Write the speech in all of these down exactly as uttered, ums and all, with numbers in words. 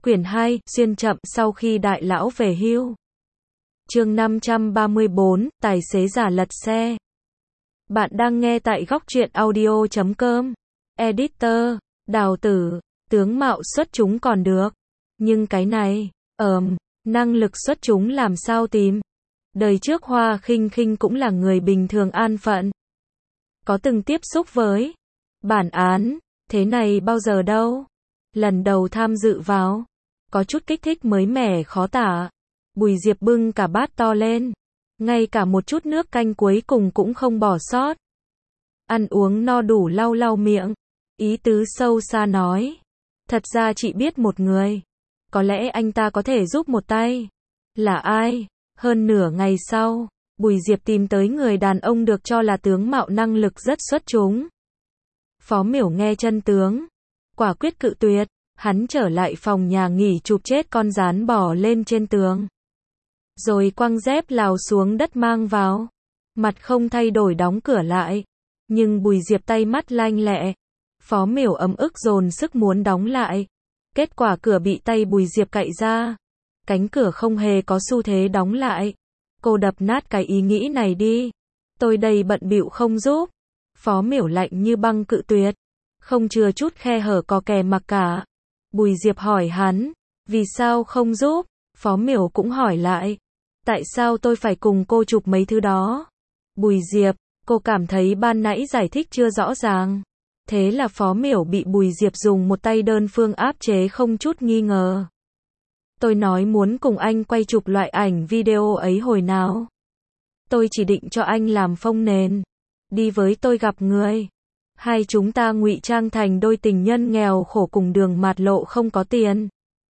Quyển hai, xuyên chậm sau khi đại lão về hưu. Chương năm trăm ba mươi bốn, tài xế giả lật xe. Bạn đang nghe tại góc truyện audio chấm com. Editor, Đào Tử, tướng mạo xuất chúng còn được. Nhưng cái này, ờm, năng lực xuất chúng làm sao tìm? Đời trước Hoa Khinh Khinh cũng là người bình thường an phận. Có từng tiếp xúc với bản án, thế này bao giờ đâu. Lần đầu tham dự vào, có chút kích thích mới mẻ khó tả. Bùi Diệp bưng cả bát to lên, ngay cả một chút nước canh cuối cùng cũng không bỏ sót. Ăn uống no đủ lau lau miệng, ý tứ sâu xa nói. Thật ra chị biết một người, có lẽ anh ta có thể giúp một tay. Là ai? Hơn nửa ngày sau, Bùi Diệp tìm tới người đàn ông được cho là tướng mạo năng lực rất xuất chúng. Phó Miểu nghe chân tướng, quả quyết cự tuyệt. Hắn trở lại phòng nhà nghỉ chụp chết con gián bò lên trên tường, rồi quăng dép lào xuống đất mang vào. Mặt không thay đổi đóng cửa lại. Nhưng Bùi Diệp tay mắt lanh lẹ. Phó Miểu ấm ức dồn sức muốn đóng lại. Kết quả cửa bị tay Bùi Diệp cạy ra. Cánh cửa không hề có xu thế đóng lại. Cô đập nát cái ý nghĩ này đi. Tôi đây bận bịu không giúp. Phó Miểu lạnh như băng cự tuyệt. Không chừa chút khe hở có kè mặc cả. Bùi Diệp hỏi hắn, vì sao không giúp? Phó Miểu cũng hỏi lại, tại sao tôi phải cùng cô chụp mấy thứ đó? Bùi Diệp, cô cảm thấy ban nãy giải thích chưa rõ ràng. Thế là Phó Miểu bị Bùi Diệp dùng một tay đơn phương áp chế không chút nghi ngờ. Tôi nói muốn cùng anh quay chụp loại ảnh video ấy hồi nào. Tôi chỉ định cho anh làm phông nền. Đi với tôi gặp người. Hai chúng ta ngụy trang thành đôi tình nhân nghèo khổ cùng đường mạt lộ không có tiền.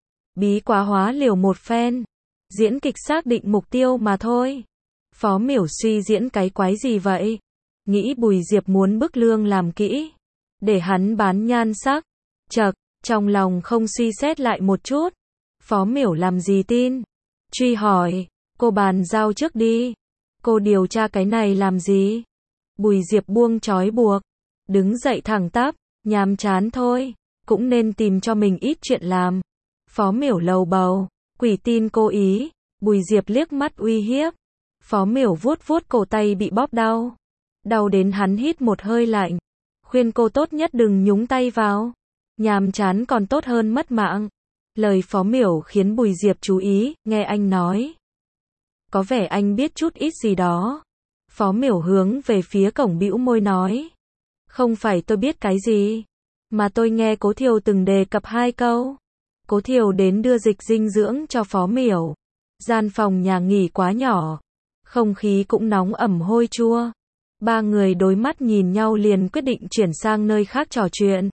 Bí quá hóa liều một phen. Diễn kịch xác định mục tiêu mà thôi. Phó Miểu suy diễn cái quái gì vậy? Nghĩ Bùi Diệp muốn bức lương làm kỹ. Để hắn bán nhan sắc. Chậc, trong lòng không suy xét lại một chút. Phó Miểu làm gì tin? Truy hỏi, cô bàn giao trước đi. Cô điều tra cái này làm gì? Bùi Diệp buông trói buộc. Đứng dậy thẳng tắp, nhàm chán thôi, cũng nên tìm cho mình ít chuyện làm. Phó Miểu lầu bầu, quỷ tin cô ý. Bùi Diệp liếc mắt uy hiếp. Phó Miểu vuốt vuốt cổ tay bị bóp đau. Đau đến hắn hít một hơi lạnh. Khuyên cô tốt nhất đừng nhúng tay vào. Nhàm chán còn tốt hơn mất mạng. Lời Phó Miểu khiến Bùi Diệp chú ý, nghe anh nói. Có vẻ anh biết chút ít gì đó. Phó Miểu hướng về phía cổng bĩu môi nói. Không phải tôi biết cái gì, mà tôi nghe Cố Thiều từng đề cập hai câu. Cố Thiều đến đưa dịch dinh dưỡng cho Phó Miểu. Gian phòng nhà nghỉ quá nhỏ, không khí cũng nóng ẩm hôi chua. Ba người đối mắt nhìn nhau liền quyết định chuyển sang nơi khác trò chuyện.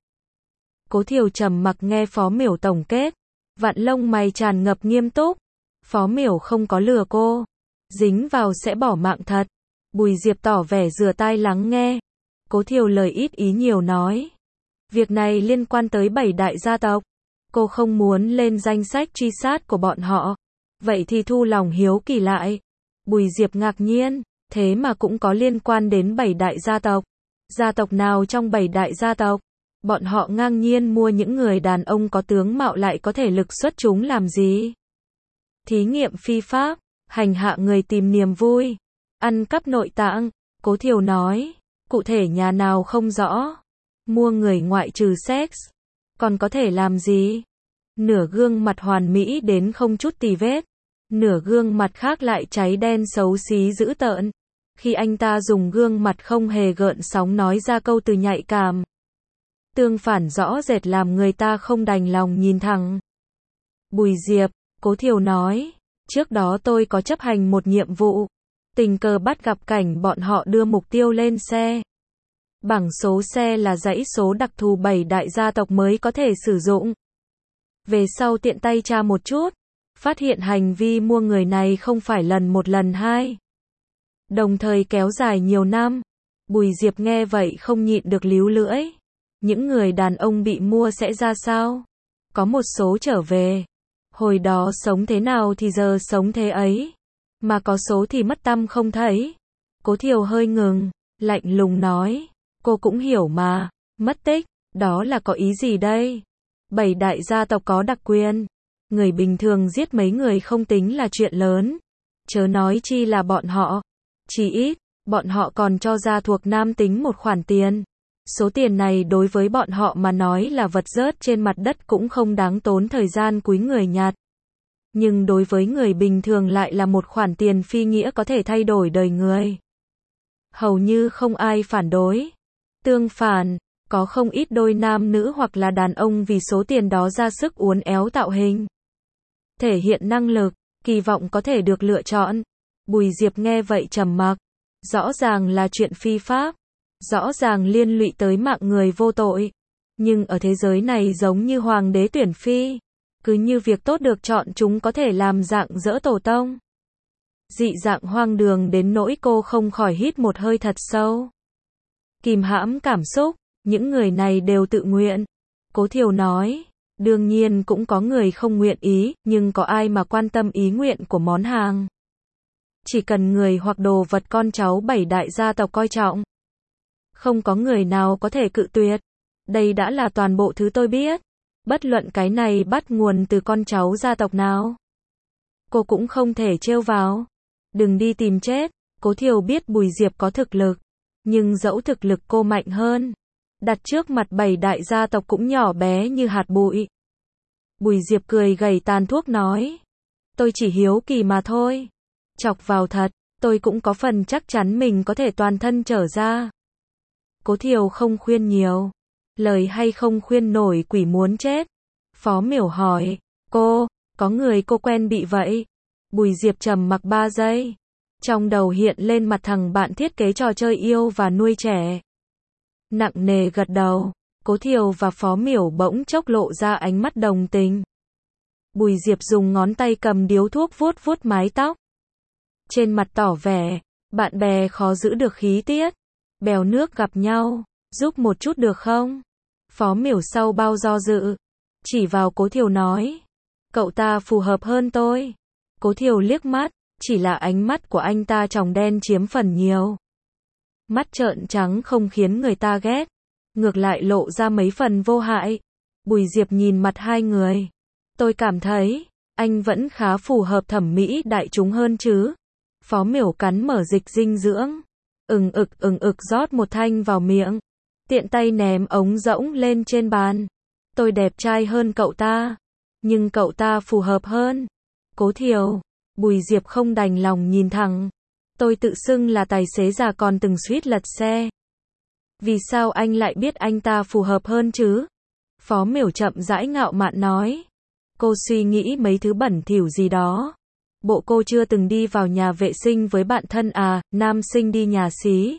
Cố Thiều trầm mặc nghe Phó Miểu tổng kết, vặn lông mày tràn ngập nghiêm túc. Phó Miểu không có lừa cô, dính vào sẽ bỏ mạng thật. Bùi Diệp tỏ vẻ rửa tai lắng nghe. Cố Thiều lời ít ý nhiều nói. Việc này liên quan tới bảy đại gia tộc. Cô không muốn lên danh sách truy sát của bọn họ. Vậy thì thu lòng hiếu kỳ lại. Bùi Diệp ngạc nhiên. Thế mà cũng có liên quan đến bảy đại gia tộc. Gia tộc nào trong bảy đại gia tộc? Bọn họ ngang nhiên mua những người đàn ông có tướng mạo lại có thể lực xuất chúng làm gì? Thí nghiệm phi pháp. Hành hạ người tìm niềm vui. Ăn cắp nội tạng. Cố Thiều nói. Cụ thể nhà nào không rõ. Mua người ngoại trừ sex. Còn có thể làm gì? Nửa gương mặt hoàn mỹ đến không chút tì vết. Nửa gương mặt khác lại cháy đen xấu xí dữ tợn. Khi anh ta dùng gương mặt không hề gợn sóng nói ra câu từ nhạy cảm. Tương phản rõ rệt làm người ta không đành lòng nhìn thẳng. Bùi Diệp, Cố Thiều nói. Trước đó tôi có chấp hành một nhiệm vụ. Tình cờ bắt gặp cảnh bọn họ đưa mục tiêu lên xe. Bảng số xe là dãy số đặc thù bảy đại gia tộc mới có thể sử dụng. Về sau tiện tay tra một chút, phát hiện hành vi mua người này không phải lần một lần hai. Đồng thời kéo dài nhiều năm. Bùi Diệp nghe vậy không nhịn được líu lưỡi. Những người đàn ông bị mua sẽ ra sao? Có một số trở về. Hồi đó sống thế nào thì giờ sống thế ấy. Mà có số thì mất tăm không thấy. Cố Thiều hơi ngừng, lạnh lùng nói. Cô cũng hiểu mà, mất tích, đó là có ý gì đây? Bảy đại gia tộc có đặc quyền. Người bình thường giết mấy người không tính là chuyện lớn, chớ nói chi là bọn họ. Chỉ ít, bọn họ còn cho gia thuộc nam tính một khoản tiền. Số tiền này đối với bọn họ mà nói là vật rớt trên mặt đất cũng không đáng tốn thời gian cúi người nhặt. Nhưng đối với người bình thường lại là một khoản tiền phi nghĩa có thể thay đổi đời người. Hầu như không ai phản đối. Tương phản, có không ít đôi nam nữ hoặc là đàn ông vì số tiền đó ra sức uốn éo tạo hình, thể hiện năng lực, kỳ vọng có thể được lựa chọn. Bùi Diệp nghe vậy trầm mặc. Rõ ràng là chuyện phi pháp, rõ ràng liên lụy tới mạng người vô tội. Nhưng ở thế giới này giống như hoàng đế tuyển phi, cứ như việc tốt được chọn chúng có thể làm dạng dỡ tổ tông. Dị dạng hoang đường đến nỗi cô không khỏi hít một hơi thật sâu. Kìm hãm cảm xúc, những người này đều tự nguyện. Cố Thiều nói, đương nhiên cũng có người không nguyện ý, nhưng có ai mà quan tâm ý nguyện của món hàng. Chỉ cần người hoặc đồ vật con cháu bảy đại gia tộc coi trọng. Không có người nào có thể cự tuyệt. Đây đã là toàn bộ thứ tôi biết. Bất luận cái này bắt nguồn từ con cháu gia tộc nào. Cô cũng không thể trêu vào. Đừng đi tìm chết. Cố Thiều biết Bùi Diệp có thực lực. Nhưng dẫu thực lực cô mạnh hơn, đặt trước mặt bảy đại gia tộc cũng nhỏ bé như hạt bụi. Bùi Diệp cười gầy tàn thuốc nói. Tôi chỉ hiếu kỳ mà thôi. Chọc vào thật, tôi cũng có phần chắc chắn mình có thể toàn thân trở ra. Cố Thiều không khuyên nhiều. Lời hay không khuyên nổi quỷ muốn chết. Phó Miểu hỏi, cô, có người cô quen bị vậy? Bùi Diệp trầm mặc ba giây. Trong đầu hiện lên mặt thằng bạn thiết kế trò chơi yêu và nuôi trẻ. Nặng nề gật đầu. Cố Thiều và Phó Miểu bỗng chốc lộ ra ánh mắt đồng tình. Bùi Diệp dùng ngón tay cầm điếu thuốc vuốt vuốt mái tóc. Trên mặt tỏ vẻ, bạn bè khó giữ được khí tiết. Bèo nước gặp nhau, giúp một chút được không? Phó Miểu sau bao do dự, chỉ vào Cố Thiều nói. Cậu ta phù hợp hơn tôi. Cố Thiều liếc mắt, chỉ là ánh mắt của anh ta tròng đen chiếm phần nhiều. Mắt trợn trắng không khiến người ta ghét, ngược lại lộ ra mấy phần vô hại. Bùi Diệp nhìn mặt hai người. Tôi cảm thấy, anh vẫn khá phù hợp thẩm mỹ đại chúng hơn chứ. Phó Miểu cắn mở dịch dinh dưỡng. Ừng ực ừng ực rót một thanh vào miệng. Tiện tay ném ống rỗng lên trên bàn. Tôi đẹp trai hơn cậu ta. Nhưng cậu ta phù hợp hơn. Cố Thiều. Bùi Diệp không đành lòng nhìn thẳng. Tôi tự xưng là tài xế già còn từng suýt lật xe. Vì sao anh lại biết anh ta phù hợp hơn chứ? Phó Miểu chậm rãi ngạo mạn nói. Cô suy nghĩ mấy thứ bẩn thỉu gì đó. Bộ cô chưa từng đi vào nhà vệ sinh với bạn thân à, nam sinh đi nhà xí.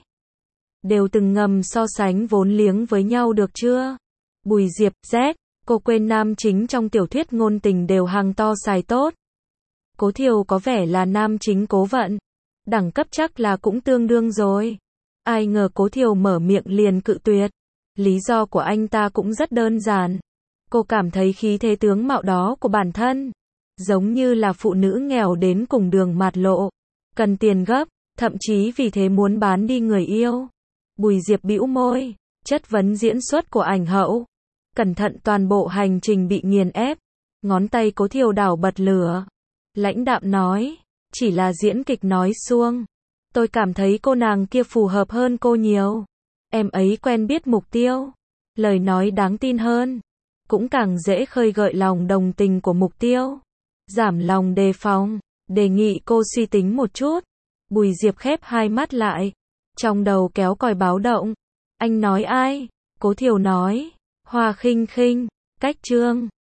Đều từng ngầm so sánh vốn liếng với nhau được chưa? Bùi Diệp, Z, cô quên nam chính trong tiểu thuyết ngôn tình đều hàng to xài tốt. Cố Thiều có vẻ là nam chính cố vận. Đẳng cấp chắc là cũng tương đương rồi. Ai ngờ Cố Thiều mở miệng liền cự tuyệt. Lý do của anh ta cũng rất đơn giản. Cô cảm thấy khí thế tướng mạo đó của bản thân giống như là phụ nữ nghèo đến cùng đường mạt lộ, cần tiền gấp, thậm chí vì thế muốn bán đi người yêu. Bùi Diệp bĩu môi, chất vấn diễn xuất của ảnh hậu. Cẩn thận toàn bộ hành trình bị nghiền ép. Ngón tay Cố Thiều đảo bật lửa. Lãnh đạm nói, chỉ là diễn kịch nói suông. Tôi cảm thấy cô nàng kia phù hợp hơn cô nhiều. Em ấy quen biết mục tiêu. Lời nói đáng tin hơn. Cũng càng dễ khơi gợi lòng đồng tình của mục tiêu. Giảm lòng đề phòng. Đề nghị cô suy tính một chút. Bùi Diệp khép hai mắt lại. Trong đầu kéo còi báo động. Anh nói ai? Cố Thiều nói. Hoa Khinh Khinh. Cách chương.